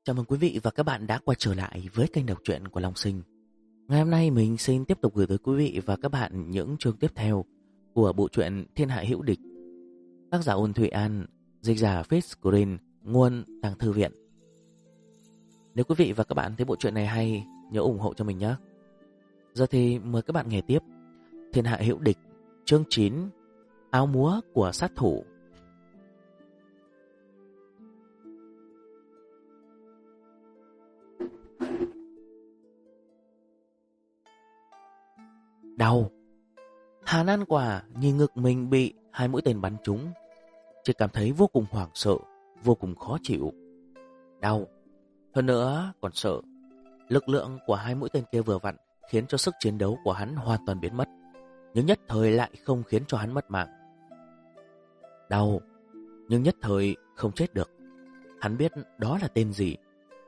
Chào mừng quý vị và các bạn đã quay trở lại với kênh đọc truyện của Long Sinh. Ngày hôm nay mình xin tiếp tục gửi tới quý vị và các bạn những chương tiếp theo của bộ truyện Thiên Hạ Hữu Địch. Tác giả Ôn Thụy An, dịch giả Fitz Green, nguồn Tàng Thư Viện. Nếu quý vị và các bạn thấy bộ truyện này hay, nhớ ủng hộ cho mình nhé. Giờ thì mời các bạn nghe tiếp Thiên Hạ Hữu Địch, chương 9, Áo múa của sát thủ. Đau. Hàn An Quả nhìn ngực mình bị 2 mũi tên bắn trúng, chỉ cảm thấy vô cùng hoảng sợ, vô cùng khó chịu. Đau, hơn nữa còn sợ. Lực lượng của 2 mũi tên kia vừa vặn khiến cho sức chiến đấu của hắn hoàn toàn biến mất, nhưng nhất thời lại không khiến cho hắn mất mạng. Đau, nhưng nhất thời không chết được. Hắn biết đó là tên gì.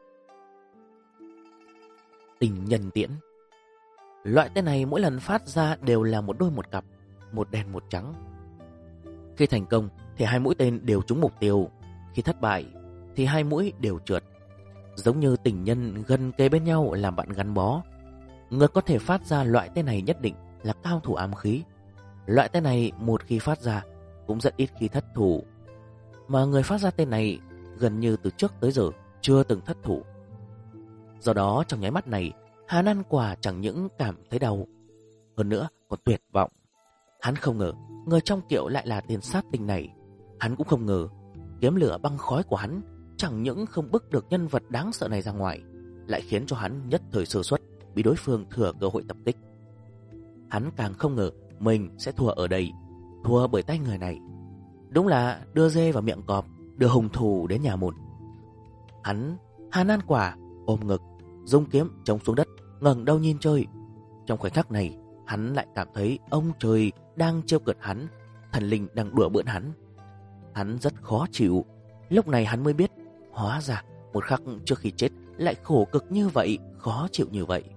Tình nhân tiễn. Loại tên này mỗi lần phát ra đều là một đôi một cặp, một đen một trắng. Khi thành công thì 2 mũi tên đều trúng mục tiêu, khi thất bại thì 2 mũi đều trượt. Giống như tình nhân gần kề bên nhau làm bạn gắn bó. Người có thể phát ra loại tên này nhất định là cao thủ ám khí. Loại tên này một khi phát ra cũng rất ít khi thất thủ, mà người phát ra tên này gần như từ trước tới giờ chưa từng thất thủ. Do đó trong nháy mắt này, Hàn An Quả chẳng những cảm thấy đau, hơn nữa còn tuyệt vọng. Hắn không ngờ người trong kiệu lại là tên sát tinh này. Hắn cũng không ngờ kiếm lửa băng khói của hắn chẳng những không bức được nhân vật đáng sợ này ra ngoài, lại khiến cho hắn nhất thời sơ suất, bị đối phương thừa cơ hội tập kích. Hắn càng không ngờ mình sẽ thua ở đây, thua bởi tay người này. Đúng là đưa dê vào miệng cọp, đưa hung thủ đến nhà môn. Hàn An Quả ôm ngực, dùng kiếm chống xuống đất, ngẩng đầu nhìn trời. Trong khoảnh khắc này, hắn lại cảm thấy ông trời đang trêu cợt hắn, thần linh đang đùa bỡn hắn. Hắn rất khó chịu. Lúc này hắn mới biết, hóa ra một khắc trước khi chết lại khổ cực như vậy, khó chịu như vậy.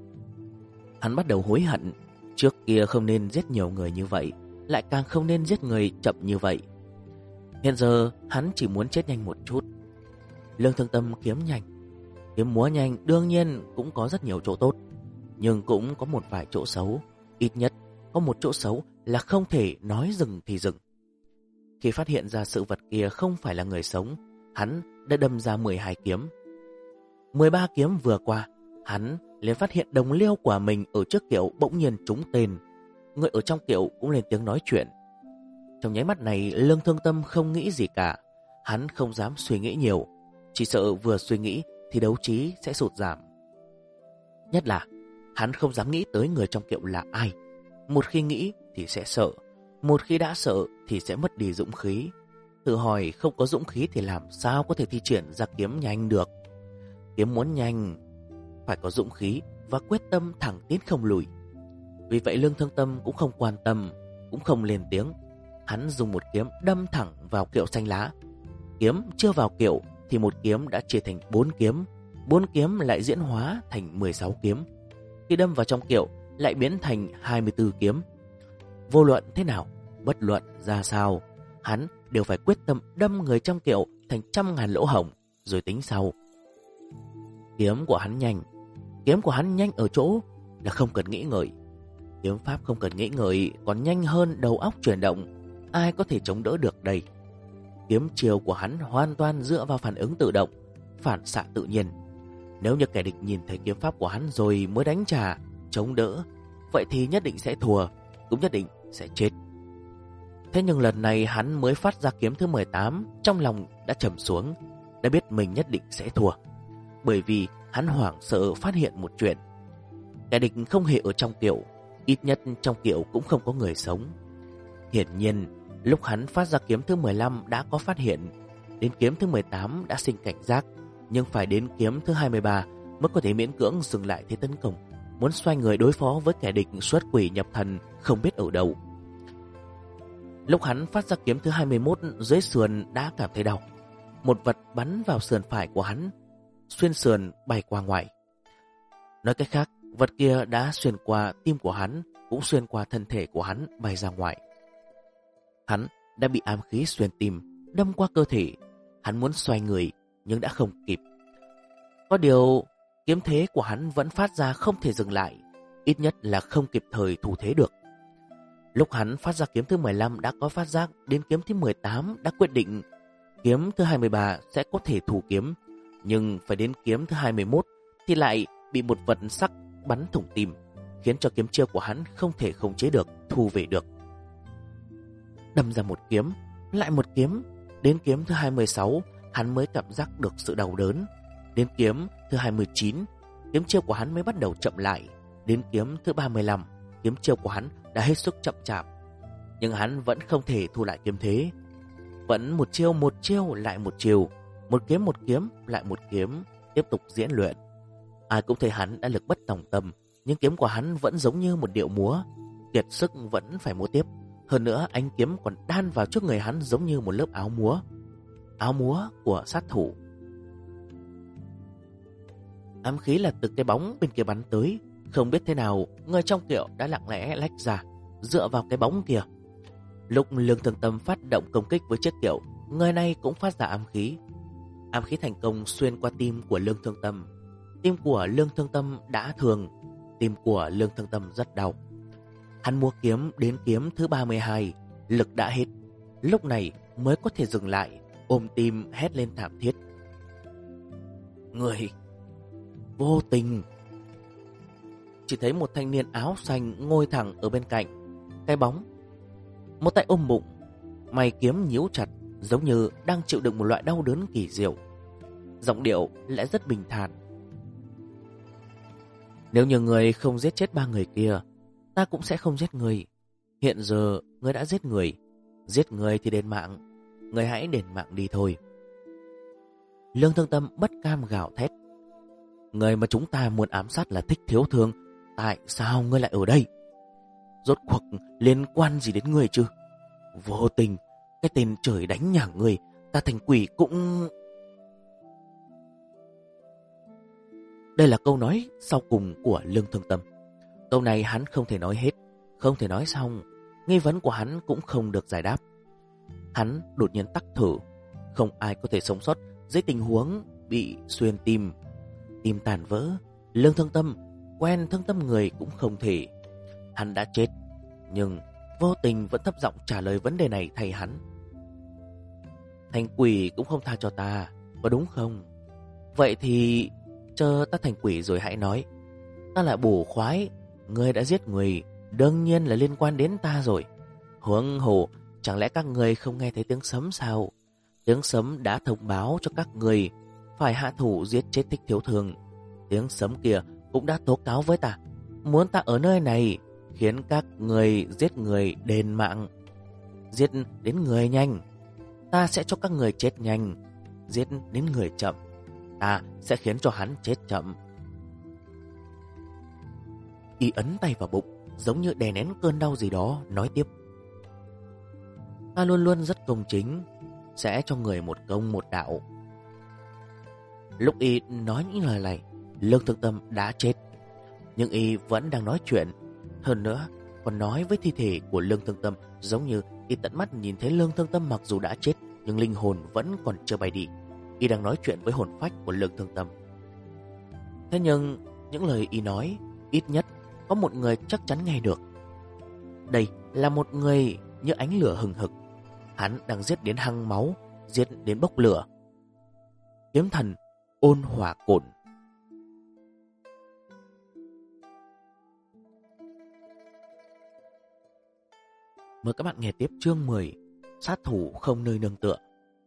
Hắn bắt đầu hối hận, trước kia không nên giết nhiều người như vậy, lại càng không nên giết người chậm như vậy. Hiện giờ hắn chỉ muốn chết nhanh một chút. Lương Thương Tâm kiếm nhanh, kiếm múa nhanh đương nhiên cũng có rất nhiều chỗ tốt, nhưng cũng có một vài chỗ xấu. Ít nhất có một chỗ xấu là không thể nói dừng thì dừng. Khi phát hiện ra sự vật kia không phải là người sống, hắn đã đâm ra 12 kiếm. 13 kiếm vừa qua, hắn liền phát hiện đồng liêu của mình ở trước kiệu bỗng nhiên trúng tên. Người ở trong kiệu cũng lên tiếng nói chuyện. Trong nháy mắt này, Lương Thương Tâm không nghĩ gì cả. Hắn không dám suy nghĩ nhiều, chỉ sợ vừa suy nghĩ thì đấu trí sẽ sụt giảm. Nhất là hắn không dám nghĩ tới người trong kiệu là ai. Một khi nghĩ thì sẽ sợ, một khi đã sợ thì sẽ mất đi dũng khí. Tự hỏi không có dũng khí thì làm sao có thể thi triển ra kiếm nhanh được. Kiếm muốn nhanh phải có dũng khí và quyết tâm thẳng tiến không lùi. Vì vậy Lương Thương Tâm cũng không quan tâm, cũng không lên tiếng. Hắn dùng một kiếm đâm thẳng vào kiệu xanh lá. Kiếm chưa vào kiệu thì một kiếm đã chia thành 4 kiếm, 4 kiếm lại diễn hóa thành 16 kiếm. Khi đâm vào trong kiệu lại biến thành 24 kiếm. Vô luận thế nào, bất luận ra sao, hắn đều phải quyết tâm đâm người trong kiệu thành trăm ngàn lỗ hổng rồi tính sau. Kiếm của hắn nhanh ở chỗ là không cần nghĩ ngợi. Kiếm pháp không cần nghĩ ngợi, còn nhanh hơn đầu óc chuyển động. Ai có thể chống đỡ được đây? Kiếm chiều của hắn hoàn toàn dựa vào phản ứng tự động, phản xạ tự nhiên. Nếu như kẻ địch nhìn thấy kiếm pháp của hắn rồi mới đánh trả, chống đỡ, vậy thì nhất định sẽ thua, cũng nhất định sẽ chết. Thế nhưng lần này hắn mới phát ra kiếm thứ 18, trong lòng đã trầm xuống, đã biết mình nhất định sẽ thua. Bởi vì hắn hoảng sợ phát hiện một chuyện. Kẻ địch không hề ở trong kiệu, ít nhất trong kiệu cũng không có người sống. Hiển nhiên, lúc hắn phát ra kiếm thứ 15 đã có phát hiện, đến kiếm thứ 18 đã sinh cảnh giác, nhưng phải đến kiếm thứ 23 mới có thể miễn cưỡng dừng lại thế tấn công, muốn xoay người đối phó với kẻ địch xuất quỷ nhập thần không biết ở đâu. Lúc hắn phát ra kiếm thứ 21, dưới sườn đã cảm thấy đau. Một vật bắn vào sườn phải của hắn, xuyên sườn bay qua ngoài. Nói cách khác, vật kia đã xuyên qua tim của hắn, cũng xuyên qua thân thể của hắn bay ra ngoài. Hắn đã bị ám khí xuyên tim, đâm qua cơ thể. Hắn muốn xoay người nhưng đã không kịp. Có điều kiếm thế của hắn vẫn phát ra không thể dừng lại, ít nhất là không kịp thời thủ thế được. Lúc hắn phát ra kiếm thứ 15 đã có phát giác, đến kiếm thứ 18 đã quyết định kiếm thứ 23 sẽ có thể thủ kiếm, nhưng phải đến kiếm thứ 21 thì lại bị một vật sắc bắn thủng tim, khiến cho kiếm chiêu của hắn không thể khống chế được, thu về được. Đâm ra một kiếm, lại một kiếm, đến kiếm thứ 26 hắn mới cảm giác được sự đau đớn. Đến kiếm thứ 29, kiếm chiêu của hắn mới bắt đầu chậm lại. Đến kiếm thứ 35, kiếm chiêu của hắn đã hết sức chậm chạp, nhưng hắn vẫn không thể thu lại kiếm thế. Vẫn một chiêu lại một chiêu, một kiếm lại một kiếm, tiếp tục diễn luyện. Ai cũng thấy hắn đã lực bất tòng tâm, nhưng kiếm của hắn vẫn giống như một điệu múa, kiệt sức vẫn phải múa tiếp. Hơn nữa ánh kiếm còn đan vào trước người hắn giống như một lớp áo múa của sát thủ. Ám khí là từ cái bóng bên kia bắn tới, không biết thế nào người trong kiệu đã lặng lẽ lách ra, dựa vào cái bóng kia. Lúc Lương Thương Tâm phát động công kích với chiếc kiệu, người này cũng phát ra ám khí. Ám khí thành công xuyên qua tim của Lương Thương Tâm. Tim của Lương Thương Tâm đã thường, tim của Lương Thương Tâm rất đau. Hắn múa kiếm đến kiếm thứ 32, lực đã hết, lúc này mới có thể dừng lại, ôm tim hét lên thảm thiết. Người vô tình! Chỉ thấy một thanh niên áo xanh ngồi thẳng ở bên cạnh cái bóng, một tay ôm bụng, mày kiếm nhíu chặt, giống như đang chịu đựng một loại đau đớn kỳ diệu. Giọng điệu lại rất bình thản. Nếu như người không giết chết 3 người kia, ta cũng sẽ không giết người. Hiện giờ người đã giết người thì đền mạng, người hãy đền mạng đi thôi. Lương Thương Tâm bất cam gào thét. Người mà chúng ta muốn ám sát là Thích Thiếu Thương, tại sao ngươi lại ở đây? Rốt cuộc liên quan gì đến ngươi chứ? Vô tình, cái tên trời đánh nhà ngươi, ta thành quỷ cũng... Đây là câu nói sau cùng của Lương Thương Tâm. Câu này hắn không thể nói hết, không thể nói xong. Nghi vấn của hắn cũng không được giải đáp. Hắn đột nhiên tắc thở. Không ai có thể sống sót dưới tình huống bị xuyên tim, tim tàn vỡ. Lương Thương Tâm quen thương tâm người cũng không thể. Hắn đã chết, nhưng vô tình vẫn thấp giọng trả lời vấn đề này thay hắn. Thành quỷ cũng không tha cho ta, có đúng không? Vậy thì chờ ta thành quỷ rồi hãy nói. Ta là bổ khoái, ngươi đã giết người, đương nhiên là liên quan đến ta rồi. Huống hồ, chẳng lẽ các người không nghe thấy tiếng sấm sao? Tiếng sấm đã thông báo cho các người phải hạ thủ giết chết Thích Thiếu Thương. Tiếng sấm kia cũng đã tố cáo với ta, muốn ta ở nơi này, khiến các người giết người đền mạng. Giết đến người nhanh, ta sẽ cho các người chết nhanh. Giết đến người chậm, ta sẽ khiến cho hắn chết chậm. Y ấn tay vào bụng, giống như đè nén cơn đau gì đó, nói tiếp. Ta luôn luôn rất công chính, sẽ cho người một công một đạo. Lúc Y nói những lời này, Lương Thương Tâm đã chết, nhưng Y vẫn đang nói chuyện. Hơn nữa, còn nói với thi thể của Lương Thương Tâm, giống như Y tận mắt nhìn thấy Lương Thương Tâm mặc dù đã chết, nhưng linh hồn vẫn còn chưa bay đi. Y đang nói chuyện với hồn phách của Lương Thương Tâm. Thế nhưng những lời Y nói, ít nhất có một người chắc chắn nghe được. Đây là một người như ánh lửa hừng hực. Hắn đang giết đến hăng máu, giết đến bốc lửa. Kiếm thần Ôn Hỏa Cổn. Mời các bạn nghe tiếp chương 10, sát thủ không nơi nương tựa.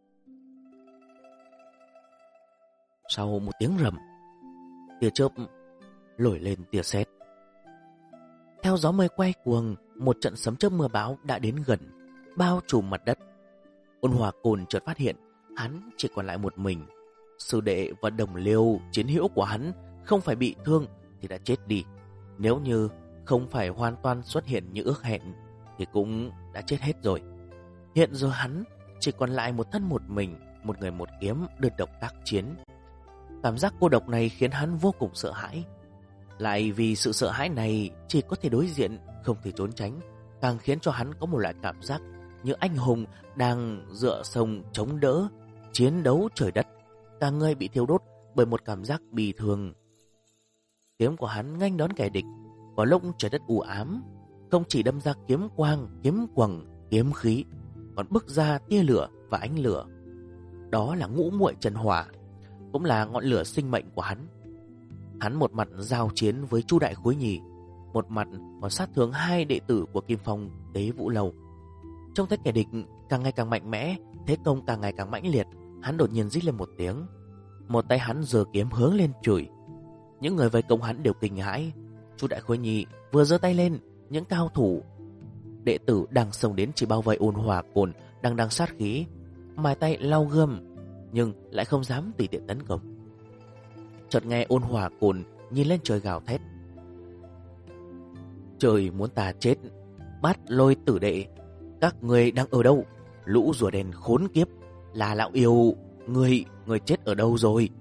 Sau một tiếng rầm, tia chớp nổi lên tia sét. Theo gió mây quay cuồng, một trận sấm chớp mưa bão đã đến gần, bao trùm mặt đất. Ôn Hỏa Cổn chợt phát hiện hắn chỉ còn lại một mình. Sư đệ và đồng liêu chiến hữu của hắn không phải bị thương thì đã chết đi. Nếu như không phải hoàn toàn xuất hiện như ước hẹn thì cũng đã chết hết rồi. Hiện giờ hắn chỉ còn lại một thân một mình, một người một kiếm đơn độc tác chiến. Cảm giác cô độc này khiến hắn vô cùng sợ hãi. Lại vì sự sợ hãi này chỉ có thể đối diện, không thể trốn tránh, càng khiến cho hắn có một loại cảm giác như anh hùng đang dựa sông chống đỡ, chiến đấu trời đất. Cả người bị thiêu đốt bởi một cảm giác bì thường. Kiếm của hắn nghênh đón kẻ địch vào lúc trời đất u ám, không chỉ đâm ra kiếm quang, kiếm quầng, kiếm khí, còn bức ra tia lửa và ánh lửa. Đó là ngũ muội chân hỏa, cũng là ngọn lửa sinh mệnh của hắn. Hắn một mặt giao chiến với Chu Đại Khối Nhì, một mặt còn sát thương hai đệ tử của Kim Phong Tế Vũ Lâu. Trông thấy kẻ địch càng ngày càng mạnh mẽ, thế công càng ngày càng mãnh liệt, hắn đột nhiên rít lên một tiếng. Một tay hắn giơ kiếm hướng lên chửi. Những người vây công hắn đều kinh hãi. Chu Đại Khối Nhì vừa giơ tay lên, những cao thủ đệ tử đang xông đến chỉ bao vây Ôn Hòa Cồn đang sát khí, mài tay lau gươm nhưng lại không dám tùy tiện tấn công. Chợt nghe Ôn Hòa Cồn nhìn lên trời gào thét: trời muốn ta chết, Bát Lôi tử đệ, các người đang ở đâu? Lũ rùa đen khốn kiếp, là lão yêu, người chết ở đâu rồi?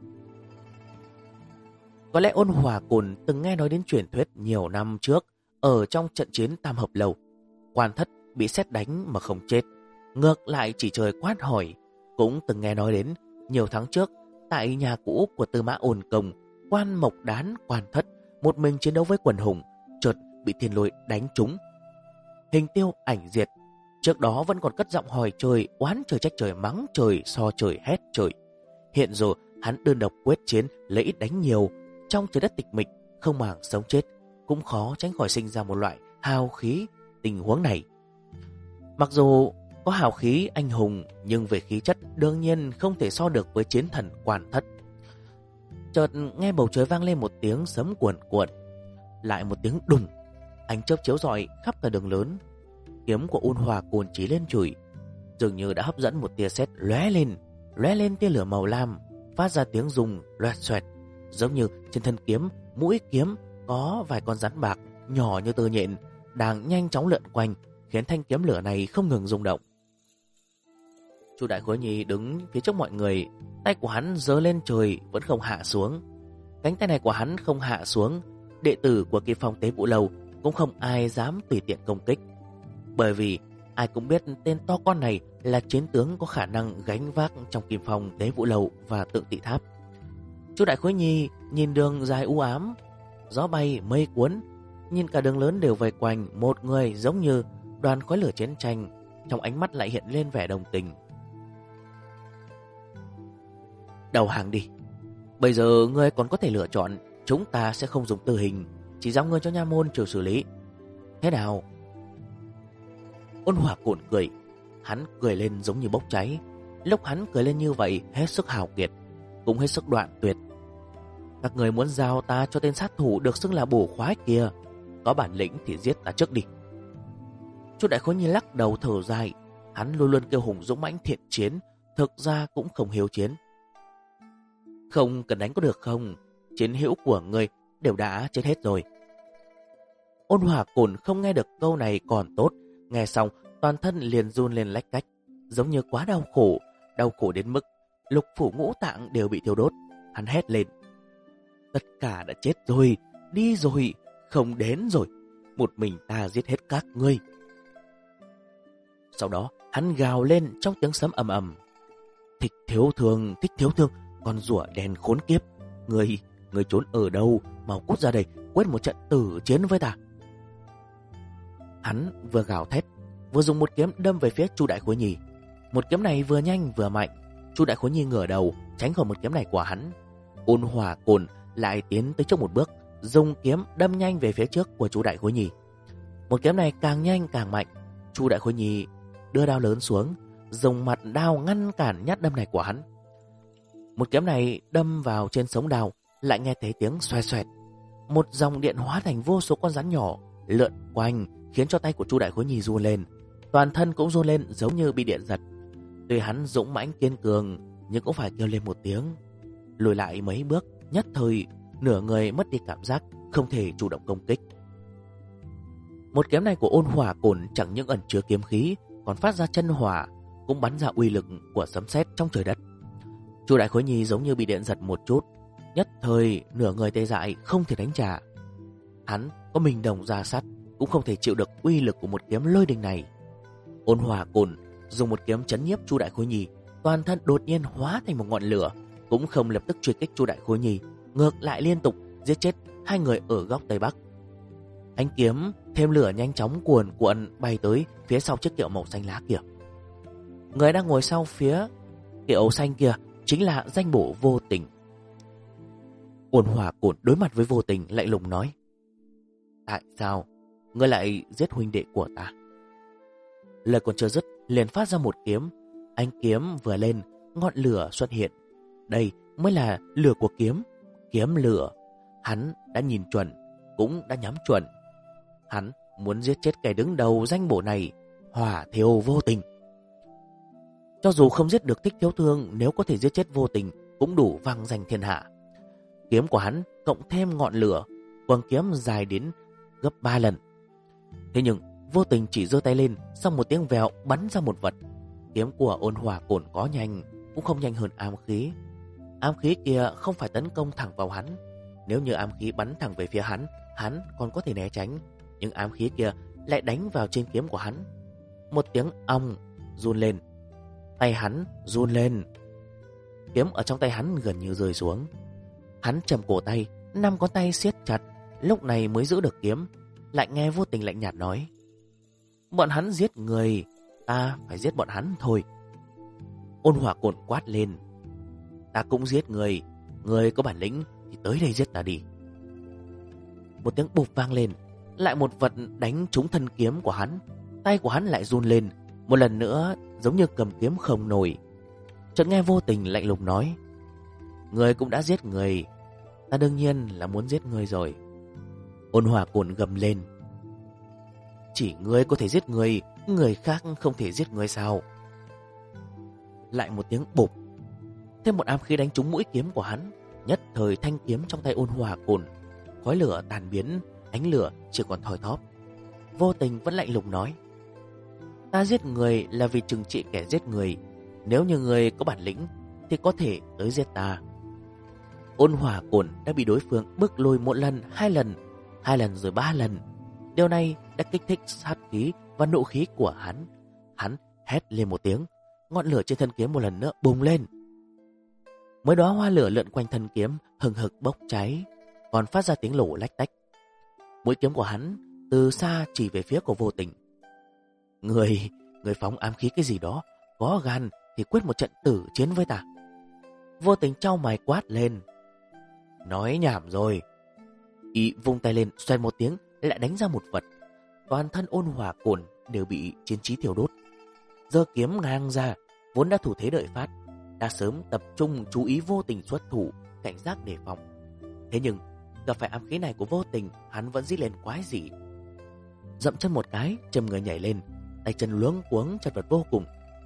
Có lẽ Ôn Hòa Cồn từng nghe nói đến truyền thuyết nhiều năm trước, ở trong trận chiến Tam Hợp Lầu, Quan Thất bị sét đánh mà không chết, ngược lại chỉ trời quát hỏi. Cũng từng nghe nói đến nhiều tháng trước, tại nhà cũ của Tư Mã Ôn Công, Quan Mộc Đán Quan Thất một mình chiến đấu với quần hùng, chợt bị thiên lôi đánh trúng, hình tiêu ảnh diệt. Trước đó vẫn còn cất giọng hỏi trời, oán trời trách trời, mắng trời, so trời hét trời. Hiện giờ hắn đơn độc quyết chiến, lấy ít đánh nhiều, trong trời đất tịch mịch, không màng sống chết, cũng khó tránh khỏi sinh ra một loại hào khí. Tình huống này, mặc dù có hào khí anh hùng, nhưng về khí chất đương nhiên không thể so được với chiến thần Quan Thất. Chợt nghe bầu trời vang lên một tiếng sấm cuồn cuộn, lại một tiếng đùng, ánh chớp chiếu rọi khắp cả đường lớn. Kiếm của Ôn Hòa Cồn chỉ lên chửi, dường như đã hấp dẫn một tia sét lóe lên tia lửa màu lam, phát ra tiếng rung loẹt xoẹt, giống như trên thân kiếm, mũi kiếm có vài con rắn bạc nhỏ như tơ nhện đang nhanh chóng lượn quanh, khiến thanh kiếm lửa này không ngừng rung động. Chu Đại Khối Nhì đứng phía trước mọi người, tay của hắn giơ lên trời vẫn không hạ xuống. Cánh tay này của hắn không hạ xuống, đệ tử của Kim Phong Tế Vũ Lâu cũng không ai dám tùy tiện công kích, bởi vì ai cũng biết tên to con này là chiến tướng có khả năng gánh vác trong Kim Phong Tế Vũ Lâu và Tượng Tị Tháp. Chu Đại Khối Nhì nhìn đường dài u ám, gió bay mây cuốn, nhìn cả đường lớn đều vây quanh một người giống như đoàn khói lửa chiến tranh, trong ánh mắt lại hiện lên vẻ đồng tình. Đầu hàng đi, bây giờ ngươi còn có thể lựa chọn, chúng ta sẽ không dùng tử hình, chỉ giao ngươi cho nha môn chịu xử lý. Thế nào? Ôn Hòa Cồn cười, hắn cười lên giống như bốc cháy. Lúc hắn cười lên như vậy hết sức hào kiệt, cũng hết sức đoạn tuyệt. Các người muốn giao ta cho tên sát thủ được xưng là bổ khoái kia, có bản lĩnh thì giết ta trước đi. Chu Đại Khối Nhì lắc đầu thở dài, hắn luôn luôn kêu hùng dũng mãnh thiện chiến, thực ra cũng không hiếu chiến. Không cần đánh có được không? Chiến hữu của người đều đã chết hết rồi. Ôn Hòa Cồn không nghe được câu này còn tốt, nghe xong toàn thân liền run lên lách cách, giống như quá đau khổ đến mức lục phủ ngũ tạng đều bị thiêu đốt. Hắn hét lên: tất cả đã chết rồi, đi rồi, không đến rồi, một mình ta giết hết các ngươi. Sau đó hắn gào lên trong tiếng sấm ầm ầm: thích thiếu thương, con rùa đen khốn kiếp, ngươi trốn ở đâu, mau cút ra đây, quyết một trận tử chiến với ta. Hắn vừa gào thét, vừa dùng một kiếm đâm về phía Chu Đại Khối Nhì. Một kiếm này vừa nhanh vừa mạnh, Chu Đại Khối Nhì ngửa đầu tránh khỏi một kiếm này của hắn. Ôn Hòa Cồn lại tiến tới trước một bước, dùng kiếm đâm nhanh về phía trước của Chu Đại Khối Nhì. Một kiếm này càng nhanh càng mạnh, Chu Đại Khối Nhì đưa đao lớn xuống, dùng mặt đao ngăn cản nhát đâm này của hắn. Một kiếm này đâm vào trên sống đao, lại nghe thấy tiếng xoẹt xoẹt, một dòng điện hóa thành vô số con rắn nhỏ lượn quanh, khiến cho tay của Chu Đại Khối Nhì run lên, toàn thân cũng run lên giống như bị điện giật. Tuy hắn dũng mãnh kiên cường, nhưng cũng phải kêu lên một tiếng, lùi lại mấy bước, nhất thời nửa người mất đi cảm giác, không thể chủ động công kích. Một kiếm này của Ôn Hòa Cồn chẳng những ẩn chứa kiếm khí, còn phát ra chân hỏa, cũng bắn ra uy lực của sấm sét trong trời đất. Chu Đại Khối Nhì giống như bị điện giật một chút, nhất thời nửa người tê dại, không thể đánh trả. Hắn có mình đồng ra sắt, cũng không thể chịu được uy lực của một kiếm lôi đình này. Ôn Hòa Cồn dùng một kiếm chấn nhiếp Chu Đại Khối Nhì, toàn thân đột nhiên hóa thành một ngọn lửa, cũng không lập tức truy kích Chu Đại Khối Nhi, ngược lại liên tục giết chết hai người ở góc Tây Bắc. Ánh kiếm thêm lửa nhanh chóng cuồn cuộn bay tới phía sau chiếc kiệu màu xanh lá kia. Người đang ngồi sau phía kiệu xanh kia chính là danh bổ Vô Tình. Ôn Hòa Cổn đối mặt với Vô Tình lạnh lùng nói: tại sao ngươi lại giết huynh đệ của ta? Lời còn chưa dứt liền phát ra một kiếm. Ánh kiếm vừa lên, ngọn lửa xuất hiện. Đây mới là lửa của kiếm, kiếm lửa. Hắn đã nhìn chuẩn, cũng đã nhắm chuẩn. Hắn muốn giết chết kẻ đứng đầu danh bổ này, Hỏa Thiêu Vô Tình. Cho dù không giết được Thích Thiếu Thương, nếu có thể giết chết Vô Tình cũng đủ vang danh thiên hạ. Kiếm của hắn cộng thêm ngọn lửa, quang kiếm dài đến gấp 3 lần. Thế nhưng Vô Tình chỉ giơ tay lên, xong một tiếng vèo bắn ra một vật. Kiếm của Ôn Hòa Cổn có nhanh, cũng không nhanh hơn ám khí. Ám khí kia không phải tấn công thẳng vào hắn. Nếu như ám khí bắn thẳng về phía hắn, hắn còn có thể né tránh. Nhưng ám khí kia lại đánh vào trên kiếm của hắn. Một tiếng ong run lên, tay hắn run lên. Kiếm ở trong tay hắn gần như rơi xuống. Hắn trầm cổ tay, 5 ngón tay siết chặt, lúc này mới giữ được kiếm. Lại nghe Vô Tình lạnh nhạt nói: bọn hắn giết người, ta phải giết bọn hắn thôi. Ôn Hòa Cổn quát lên: ta cũng giết người, người có bản lĩnh thì tới đây giết ta đi. Một tiếng bụp vang lên, lại một vật đánh trúng thân kiếm của hắn. Tay của hắn lại run lên, một lần nữa giống như cầm kiếm không nổi. Chợt nghe Vô Tình lạnh lùng nói: người cũng đã giết người, ta đương nhiên là muốn giết người rồi. Ôn Hòa Cổn gầm lên: chỉ ngươi có thể giết người, người khác không thể giết người sao? Lại một tiếng bụp, thêm một ám khí đánh trúng mũi kiếm của hắn. Nhất thời thanh kiếm trong tay Ôn Hòa Cổn khói lửa tan biến, ánh lửa chỉ còn thoi thóp. Vô Tình vẫn lạnh lùng nói: ta giết người là vì trừng trị kẻ giết người. Nếu như người có bản lĩnh thì có thể tới giết ta. Ôn Hòa Cổn đã bị đối phương bước lùi một lần, hai lần rồi 3 lần. Điều này đã kích thích sát khí và nộ khí của hắn. Hắn hét lên một tiếng, ngọn lửa trên thân kiếm một lần nữa bùng lên. Mấy đóa hoa lửa lượn quanh thân kiếm hừng hực bốc cháy, còn phát ra tiếng nổ lách tách. Mũi kiếm của hắn từ xa chỉ về phía của Vô Tình. Người phóng ám khí cái gì đó, có gan thì quyết một trận tử chiến với ta. Vô Tình chau mày quát lên: nói nhảm rồi. Y vung tay lên, xoay một tiếng lại đánh ra một vật. Toàn thân Ôn Hòa Cổn đều bị chiến trí thiêu đốt. Giơ kiếm ngang ra, vốn đã thủ thế đợi phát, đã sớm tập trung chú ý Vô Tình xuất thủ, cảnh giác đề phòng. Thế nhưng gặp phải ám khí này của Vô Tình, hắn vẫn rít lên quái dị. Dậm chân một cái, châm người nhảy lên, tay chân luống cuống chật vật vô cùng.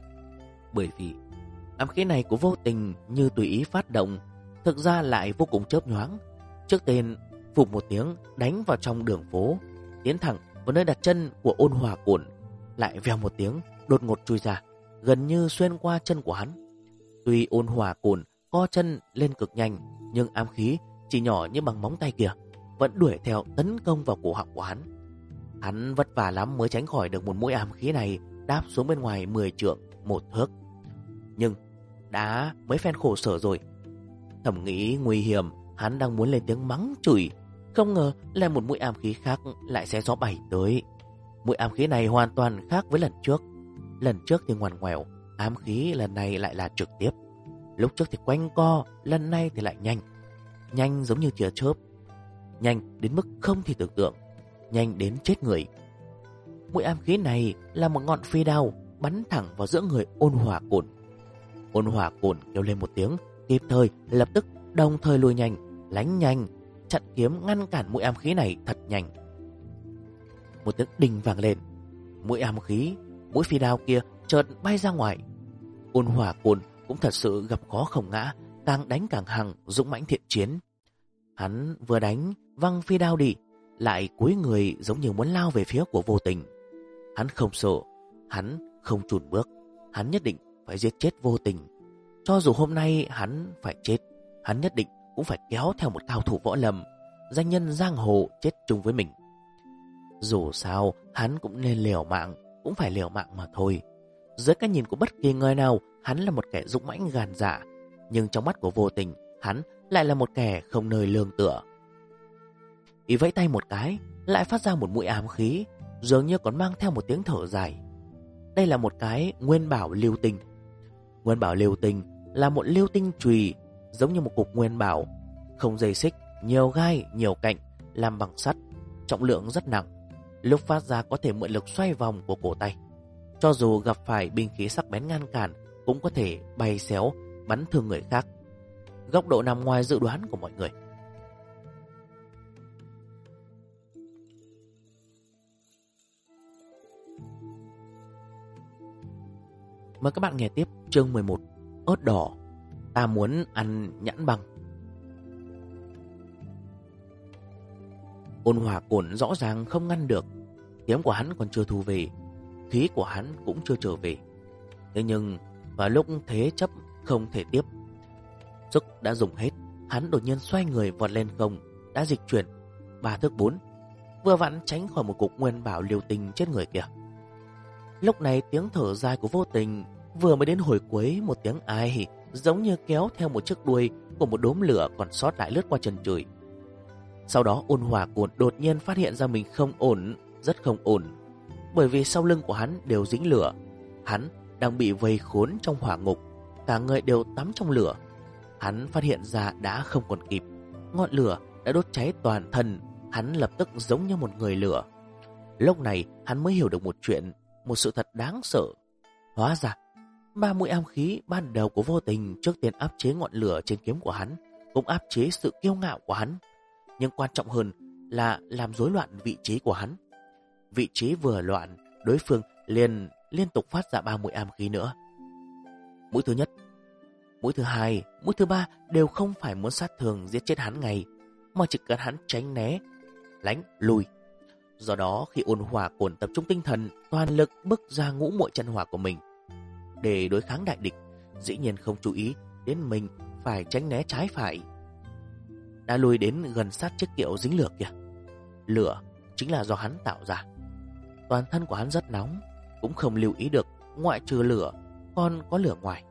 Bởi vì ám khí này của Vô Tình như tùy ý phát động, thực ra lại vô cùng chớp nhoáng. Trước tên phụp một tiếng đánh vào trong đường phố, tiến thẳng vào nơi đặt chân của Ôn Hòa Cổn, lại vèo một tiếng đột ngột chui ra, gần như xuyên qua chân của hắn. Tuy Ôn Hòa Cổn co chân lên cực nhanh, nhưng ám khí chỉ nhỏ như bằng móng tay kia vẫn đuổi theo tấn công vào cổ họng của hắn. Hắn vất vả lắm mới tránh khỏi được một mũi ám khí này đáp xuống bên ngoài 10 trượng, 1 thước. Nhưng đã mấy phen khổ sở rồi, thầm nghĩ nguy hiểm, hắn đang muốn lên tiếng mắng chửi, không ngờ là một mũi ám khí khác lại xé gió bay tới. Mũi ám khí này hoàn toàn khác với lần trước. Lần trước thì ngoằn ngoèo, ám khí lần này lại là trực tiếp. Lúc trước thì quanh co, lần này thì lại nhanh. Nhanh giống như tia chớp, nhanh đến mức không thể tưởng tượng, nhanh đến chết người. Mũi ám khí này là một ngọn phi đao bắn thẳng vào giữa người Ôn Hòa Cổn. Ôn Hòa Cổn kêu lên một tiếng, kịp thời lập tức đồng thời lùi nhanh, lánh nhanh, chặn kiếm ngăn cản mũi ám khí này thật nhanh. Một tiếng đinh vang lên, mũi ám khí, mũi phi đao kia chợt bay ra ngoài. Ôn Hòa Cổn cũng thật sự gặp khó không ngã, càng đánh càng hăng, dũng mãnh thiện chiến. Hắn vừa đánh văng phi đao đi, lại cúi người giống như muốn lao về phía của Vô Tình. Hắn không sợ, hắn không chùn bước, hắn nhất định phải giết chết Vô Tình. Cho dù hôm nay hắn phải chết, hắn nhất định cũng phải kéo theo một cao thủ võ lâm, danh nhân giang hồ chết chung với mình. Dù sao, hắn cũng nên liều mạng, cũng phải liều mạng mà thôi. Dưới cái nhìn của bất kỳ người nào, hắn là một kẻ dũng mãnh gan dạ. Nhưng trong mắt của Vô Tình, hắn lại là một kẻ không nơi lương tựa. Y vẫy tay một cái, lại phát ra một mũi ám khí, dường như còn mang theo một tiếng thở dài. Đây là một cái nguyên bảo lưu tinh. Nguyên bảo lưu tinh là một lưu tinh chùy, giống như một cục nguyên bảo, không dây xích, nhiều gai, nhiều cạnh, làm bằng sắt, trọng lượng rất nặng. Lúc phát ra có thể mượn lực xoay vòng của cổ tay. Cho dù gặp phải binh khí sắc bén ngăn cản, cũng có thể bay xéo, bắn thương người khác. Góc độ nằm ngoài dự đoán của mọi người. Mời các bạn nghe tiếp chương 11. Ớt đỏ. Ta muốn ăn nhãn băng. Ôn Hòa Cổn rõ ràng không ngăn được. Kiếm của hắn còn chưa thu về, khí của hắn cũng chưa trở về. Thế nhưng vào lúc thế chấp không thể tiếp, sức đã dùng hết, hắn đột nhiên xoay người vọt lên không, đã dịch chuyển 3 thước 4, vừa vặn tránh khỏi một cục nguyên bảo liều tinh chết người kia. Lúc này tiếng thở dài của Vô Tình vừa mới đến hồi cuối, một tiếng ai giống như kéo theo một chiếc đuôi của một đốm lửa còn sót lại lướt qua chân trời. Sau đó Ôn Hòa Cổn đột nhiên phát hiện ra mình không ổn, rất không ổn, bởi vì sau lưng của hắn đều dính lửa. Hắn đang bị vây khốn trong hỏa ngục, cả người đều tắm trong lửa. Hắn phát hiện ra đã không còn kịp, ngọn lửa đã đốt cháy toàn thân. Hắn lập tức giống như một người lửa. Lúc này hắn mới hiểu được một chuyện, một sự thật đáng sợ. Hóa ra 3 mũi ám khí ban đầu của Vô Tình trước tiên áp chế ngọn lửa trên kiếm của hắn, cũng áp chế sự kiêu ngạo của hắn. Nhưng quan trọng hơn là làm rối loạn vị trí của hắn. Vị trí vừa loạn, đối phương liền liên tục phát ra 3 mũi ám khí nữa. Mũi thứ nhất, mũi thứ hai, mũi thứ ba đều không phải muốn sát thương giết chết hắn ngay, mà chỉ cần hắn tránh né, lánh lùi. Do đó khi Ôn Hòa Cổn tập trung tinh thần, toàn lực bức ra ngũ muội chân hỏa của mình để đối kháng đại địch, dĩ nhiên không chú ý đến mình phải tránh né trái phải. Đã lùi đến gần sát chiếc kiệu dính lửa kìa. Lửa chính là do hắn tạo ra. Toàn thân của hắn rất nóng, cũng không lưu ý được ngoại trừ lửa còn có lửa ngoài.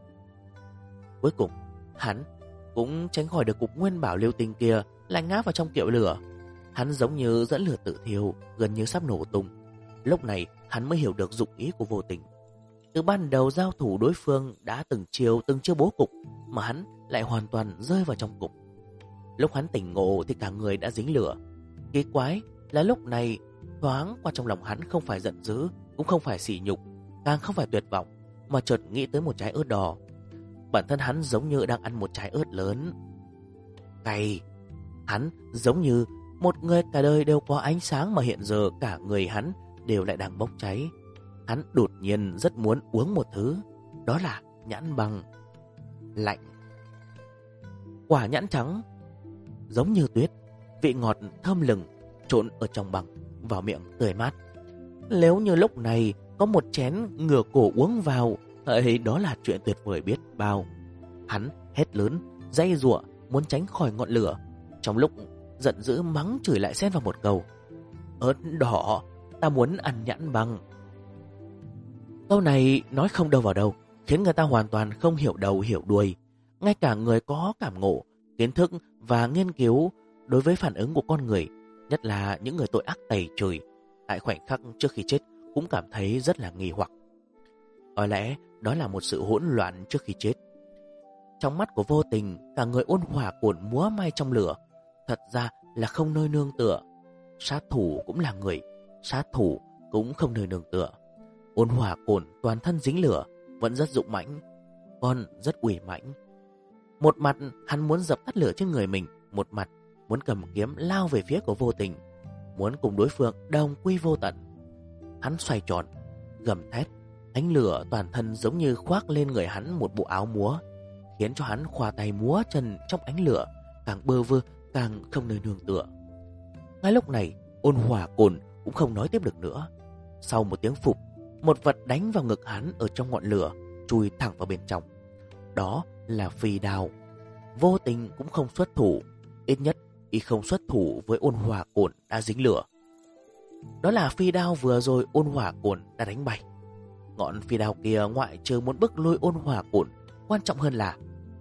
Cuối cùng hắn cũng tránh khỏi được cục nguyên bảo lưu tinh kia lại ngã vào trong kiệu lửa. Hắn giống như dẫn lửa tự thiêu, gần như sắp nổ tung. Lúc này hắn mới hiểu được dụng ý của Vô Tình. Từ ban đầu giao thủ, đối phương đã từng chiêu bố cục, mà hắn lại hoàn toàn rơi vào trong cục. Lúc hắn tỉnh ngộ thì cả người đã dính lửa. Kỳ quái là lúc này thoáng qua trong lòng hắn không phải giận dữ, cũng không phải sỉ nhục, càng không phải tuyệt vọng, mà chợt nghĩ tới một trái ớt đỏ. Bản thân hắn giống như đang ăn một trái ớt lớn, cay. Hắn giống như một người cả đời đều có ánh sáng, mà hiện giờ cả người hắn đều lại đang bốc cháy. Hắn đột nhiên rất muốn uống một thứ, đó là nhãn băng lạnh. Quả nhãn trắng giống như tuyết, vị ngọt thơm lừng trộn ở trong băng, vào miệng tươi mát. Nếu như lúc này có một chén ngửa cổ uống vào, đó là chuyện tuyệt vời biết bao. Hắn hét lớn, giãy giụa muốn tránh khỏi ngọn lửa, trong lúc giận dữ mắng chửi lại xen vào một câu: ớt đỏ, ta muốn ăn nhãn băng. Câu này nói không đâu vào đâu, khiến người ta hoàn toàn không hiểu đầu hiểu đuôi. Ngay cả người có cảm ngộ, kiến thức và nghiên cứu đối với phản ứng của con người, nhất là những người tội ác tày trời, tại khoảnh khắc trước khi chết cũng cảm thấy rất là nghi hoặc. Có lẽ đó là một sự hỗn loạn trước khi chết. Trong mắt của Vô Tình, cả người Ôn Hòa Cổn múa may trong lửa, thật ra là không nơi nương tựa. Sát thủ cũng là người, sát thủ cũng không nơi nương tựa. Ôn Hòa Cổn toàn thân dính lửa, vẫn rất dũng mãnh, còn rất uy mãnh. Một mặt hắn muốn dập tắt lửa trên người mình, một mặt muốn cầm kiếm lao về phía của Vô Tình, muốn cùng đối phương đồng quy vô tận. Hắn xoay tròn, gầm thét, ánh lửa toàn thân giống như khoác lên người hắn một bộ áo múa, khiến cho hắn khoa tay múa chân trong ánh lửa, càng bơ vơ, càng không nơi nương tựa. Ngay lúc này, Ôn Hòa Cổn cũng không nói tiếp được nữa. Sau một tiếng phục, một vật đánh vào ngực hắn ở trong ngọn lửa, chui thẳng vào bên trong. Đó là phi đao. Vô Tình cũng không xuất thủ, ít nhất y không xuất thủ với Ôn Hòa Cổn đã dính lửa. Đó là phi đao vừa rồi Ôn Hòa Cổn đã đánh bay. Ngọn phi đao kia ngoại trừ muốn bức lôi Ôn Hòa Cổn, quan trọng hơn là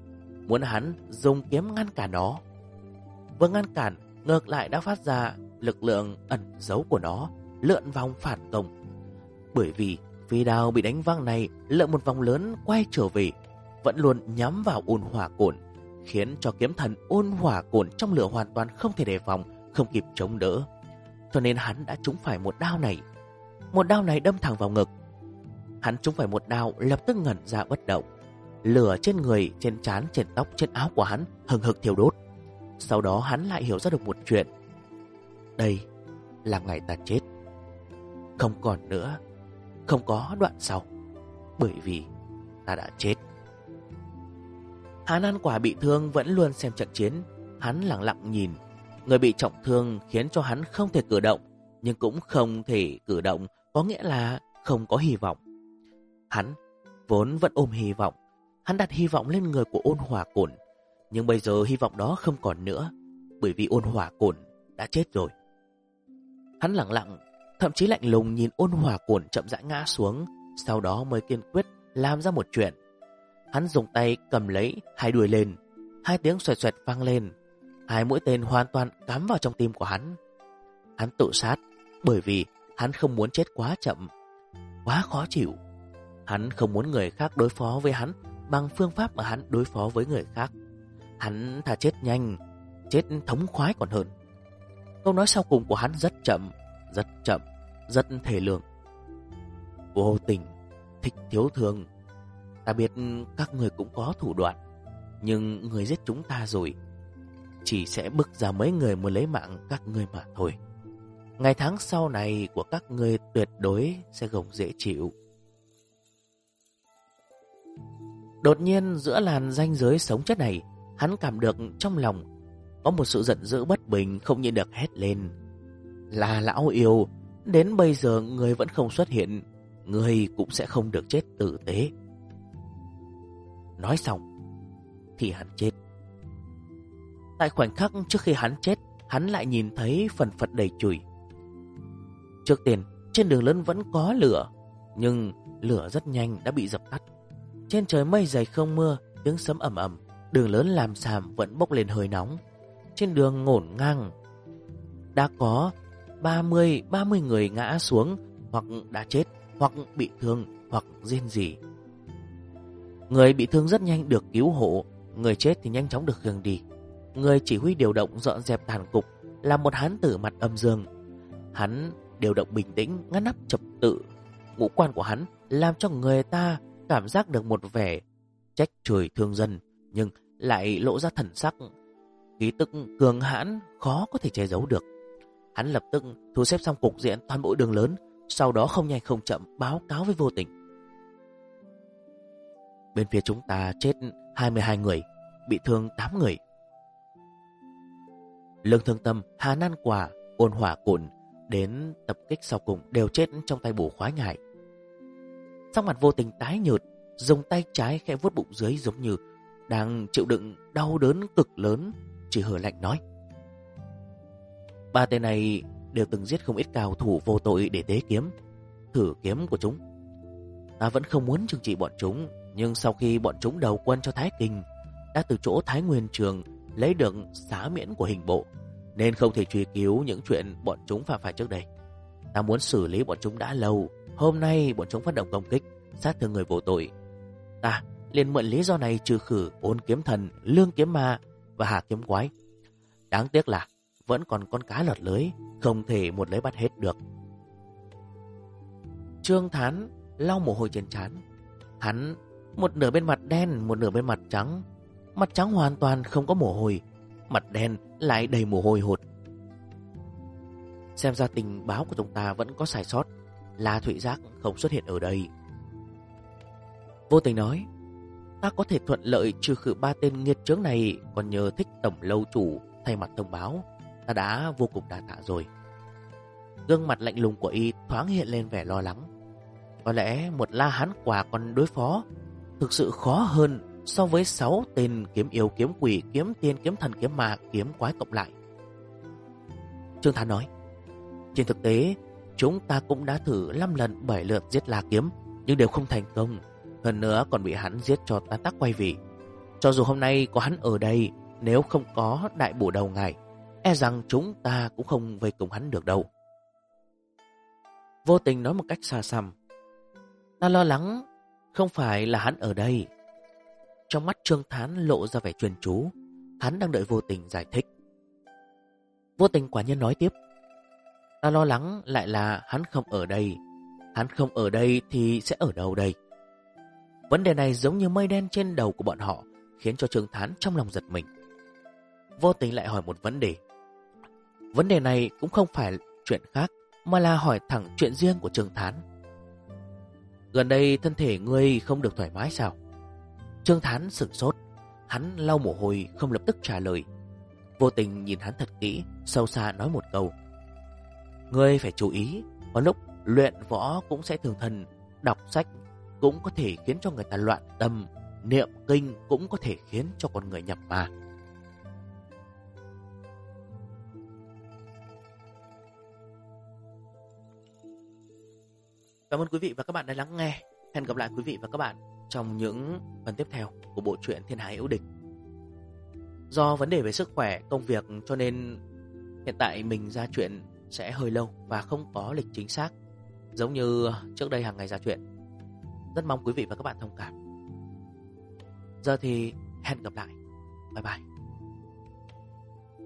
muốn hắn dùng kiếm ngăn cản nó. Vừa ngăn cản, ngược lại đã phát ra lực lượng ẩn giấu của nó, lượn vòng phản công. Bởi vì phi đao bị đánh văng này lượn một vòng lớn quay trở về, vẫn luôn nhắm vào ôn hỏa cồn, khiến cho kiếm thần ôn hỏa cồn trong lửa hoàn toàn không thể đề phòng, không kịp chống đỡ. Cho nên hắn đã trúng phải một đao này. Một đao này đâm thẳng vào ngực. Hắn trúng phải một đao, lập tức ngẩn ra bất động. Lửa trên người, trên trán, trên tóc, trên áo của hắn hừng hực thiêu đốt. Sau đó hắn lại hiểu ra được một chuyện. Đây là ngày ta chết. Không còn nữa, không có đoạn sau, bởi vì ta đã chết. Hàn An Quả bị thương vẫn luôn xem trận chiến. Hắn lặng lặng nhìn. Người bị trọng thương khiến cho hắn không thể cử động, nhưng cũng không thể cử động có nghĩa là không có hy vọng. Hắn vốn vẫn ôm hy vọng. Hắn đặt hy vọng lên người của ôn hỏa cồn. Nhưng bây giờ hy vọng đó không còn nữa, bởi vì ôn hỏa cồn đã chết rồi. Hắn lặng lặng, thậm chí lạnh lùng nhìn ôn hỏa cồn chậm rãi ngã xuống. Sau đó mới kiên quyết làm ra một chuyện. Hắn dùng tay cầm lấy hai đuôi lên. Hai tiếng xoẹt xoẹt vang lên. Hai mũi tên hoàn toàn cắm vào trong tim của hắn. Hắn tự sát bởi vì hắn không muốn chết quá chậm, quá khó chịu. Hắn không muốn người khác đối phó với hắn bằng phương pháp mà hắn đối phó với người khác. Hắn thà chết nhanh, chết thống khoái còn hơn. Câu nói sau cùng của hắn rất chậm, rất thể lương. Vô tình, thích thiếu thương. Ta biết các người cũng có thủ đoạn, nhưng người giết chúng ta rồi chỉ sẽ bức ra mấy người muốn lấy mạng các ngươi mà thôi. Ngày tháng sau này của các ngươi tuyệt đối sẽ không dễ chịu. Đột nhiên giữa làn ranh giới sống chết này, hắn cảm được trong lòng có một sự giận dữ bất bình, không nhịn được hét lên. Là lão yêu, đến bây giờ ngươi vẫn không xuất hiện, ngươi cũng sẽ không được chết tử tế. Nói xong thì hắn chết. Tại khoảnh khắc trước khi hắn chết, hắn lại nhìn thấy phần phật đầy chùi. Trước tiên, trên đường lớn vẫn có lửa, nhưng lửa rất nhanh đã bị dập tắt. Trên trời mây dày không mưa, tiếng sấm ầm ầm, đường lớn làm xàm vẫn bốc lên hơi nóng. Trên đường ngổn ngang đã có 30 người ngã xuống, hoặc đã chết, hoặc bị thương, hoặc rên rỉ. Người bị thương rất nhanh được cứu hộ, người chết thì nhanh chóng được khiêng đi. Người chỉ huy điều động dọn dẹp tàn cục là một hán tử mặt âm dương. Hắn điều động bình tĩnh, ngăn nắp trật tự. Ngũ quan của hắn làm cho người ta cảm giác được một vẻ trách trời thương dân, nhưng lại lộ ra thần sắc khí tức cường hãn khó có thể che giấu được. Hắn lập tức thu xếp xong cục diện toàn bộ đường lớn, sau đó không nhanh không chậm báo cáo với Vô Tình. Bên phía chúng ta chết 22 người, bị thương 8 người. Lương Thương Tâm, Hà Nan Quả, Ôn Hỏa Cồn đến tập kích sau cùng đều chết trong tay Bổ Khoái Ngải. Sắc mặt Vô Tình tái nhợt, dùng tay trái khẽ vuốt bụng dưới giống như đang chịu đựng đau đớn cực lớn, chỉ hờ lạnh nói: ba tên này đều từng giết không ít cao thủ vô tội để tế kiếm, thử kiếm của chúng. Ta vẫn không muốn trừng trị bọn chúng, nhưng sau khi bọn chúng đầu quân cho Thái Kinh, đã từ chỗ Thái Nguyên Trường lấy được xá miễn của hình bộ, nên không thể truy cứu những chuyện bọn chúng phạm phải trước đây. Ta muốn xử lý bọn chúng đã lâu, hôm nay bọn chúng phát động công kích, sát thương người vô tội. Ta liền mượn lý do này trừ khử Ôn Kiếm Thần, Lương Kiếm Ma và Hà Kiếm Quái. Đáng tiếc là vẫn còn con cá lọt lưới, không thể một lưới bắt hết được. Trương Thán lau mồ hôi trên trán. Hắn một nửa bên mặt đen, một nửa bên mặt trắng. Mặt trắng hoàn toàn không có mồ hôi, mặt đen lại đầy mồ hôi hột. Xem ra tình báo của chúng ta vẫn có sai sót, La Thụy Giác không xuất hiện ở đây. Vô Tình nói: ta có thể thuận lợi trừ khử ba tên nghiệt chướng này, còn nhờ Thích tổng lâu chủ thay mặt thông báo, ta đã vô cùng đa tạ rồi. Gương mặt lạnh lùng của y thoáng hiện lên vẻ lo lắng. Có lẽ một La Hán Quả còn đối phó thực sự khó hơn so với 6 tên kiếm yêu, kiếm quỷ, kiếm tiên, kiếm thần, kiếm ma, kiếm quái cộng lại. Trương Thán nói: trên thực tế, chúng ta cũng đã thử 5 lần 7 lượt giết La Kiếm, nhưng đều không thành công. Hơn nữa còn bị hắn giết cho tan tác quay về. Cho dù hôm nay có hắn ở đây, nếu không có đại bổ đầu ngài, e rằng chúng ta cũng không vây cùng hắn được đâu. Vô Tình nói một cách xa xăm. Ta lo lắng không phải là hắn ở đây. Trong mắt Trương Thán lộ ra vẻ chuyên chú, hắn đang đợi Vô Tình giải thích. Vô Tình quả nhiên nói tiếp. Ta lo lắng lại là hắn không ở đây. Hắn không ở đây thì sẽ ở đâu đây? Vấn đề này giống như mây đen trên đầu của bọn họ, khiến cho Trương Thán trong lòng giật mình. Vô Tình lại hỏi một vấn đề. Vấn đề này cũng không phải chuyện khác, mà là hỏi thẳng chuyện riêng của Trương Thán. Gần đây thân thể ngươi không được thoải mái sao? Trương Thán sửng sốt, hắn lau mồ hôi không lập tức trả lời. Vô Tình nhìn hắn thật kỹ, sâu xa nói một câu. Ngươi phải chú ý, có lúc luyện võ cũng sẽ thường thần, đọc sách cũng có thể khiến cho người ta loạn tâm, niệm kinh cũng có thể khiến cho con người nhập ma. Cảm ơn quý vị và các bạn đã lắng nghe. Hẹn gặp lại quý vị và các bạn trong những phần tiếp theo của bộ truyện Thiên Hải Ưu Địch. Do vấn đề về sức khỏe, công việc cho nên hiện tại mình ra chuyện sẽ hơi lâu và không có lịch chính xác giống như trước đây hàng ngày ra chuyện. Rất mong quý vị và các bạn thông cảm. Giờ thì hẹn gặp lại. Bye bye.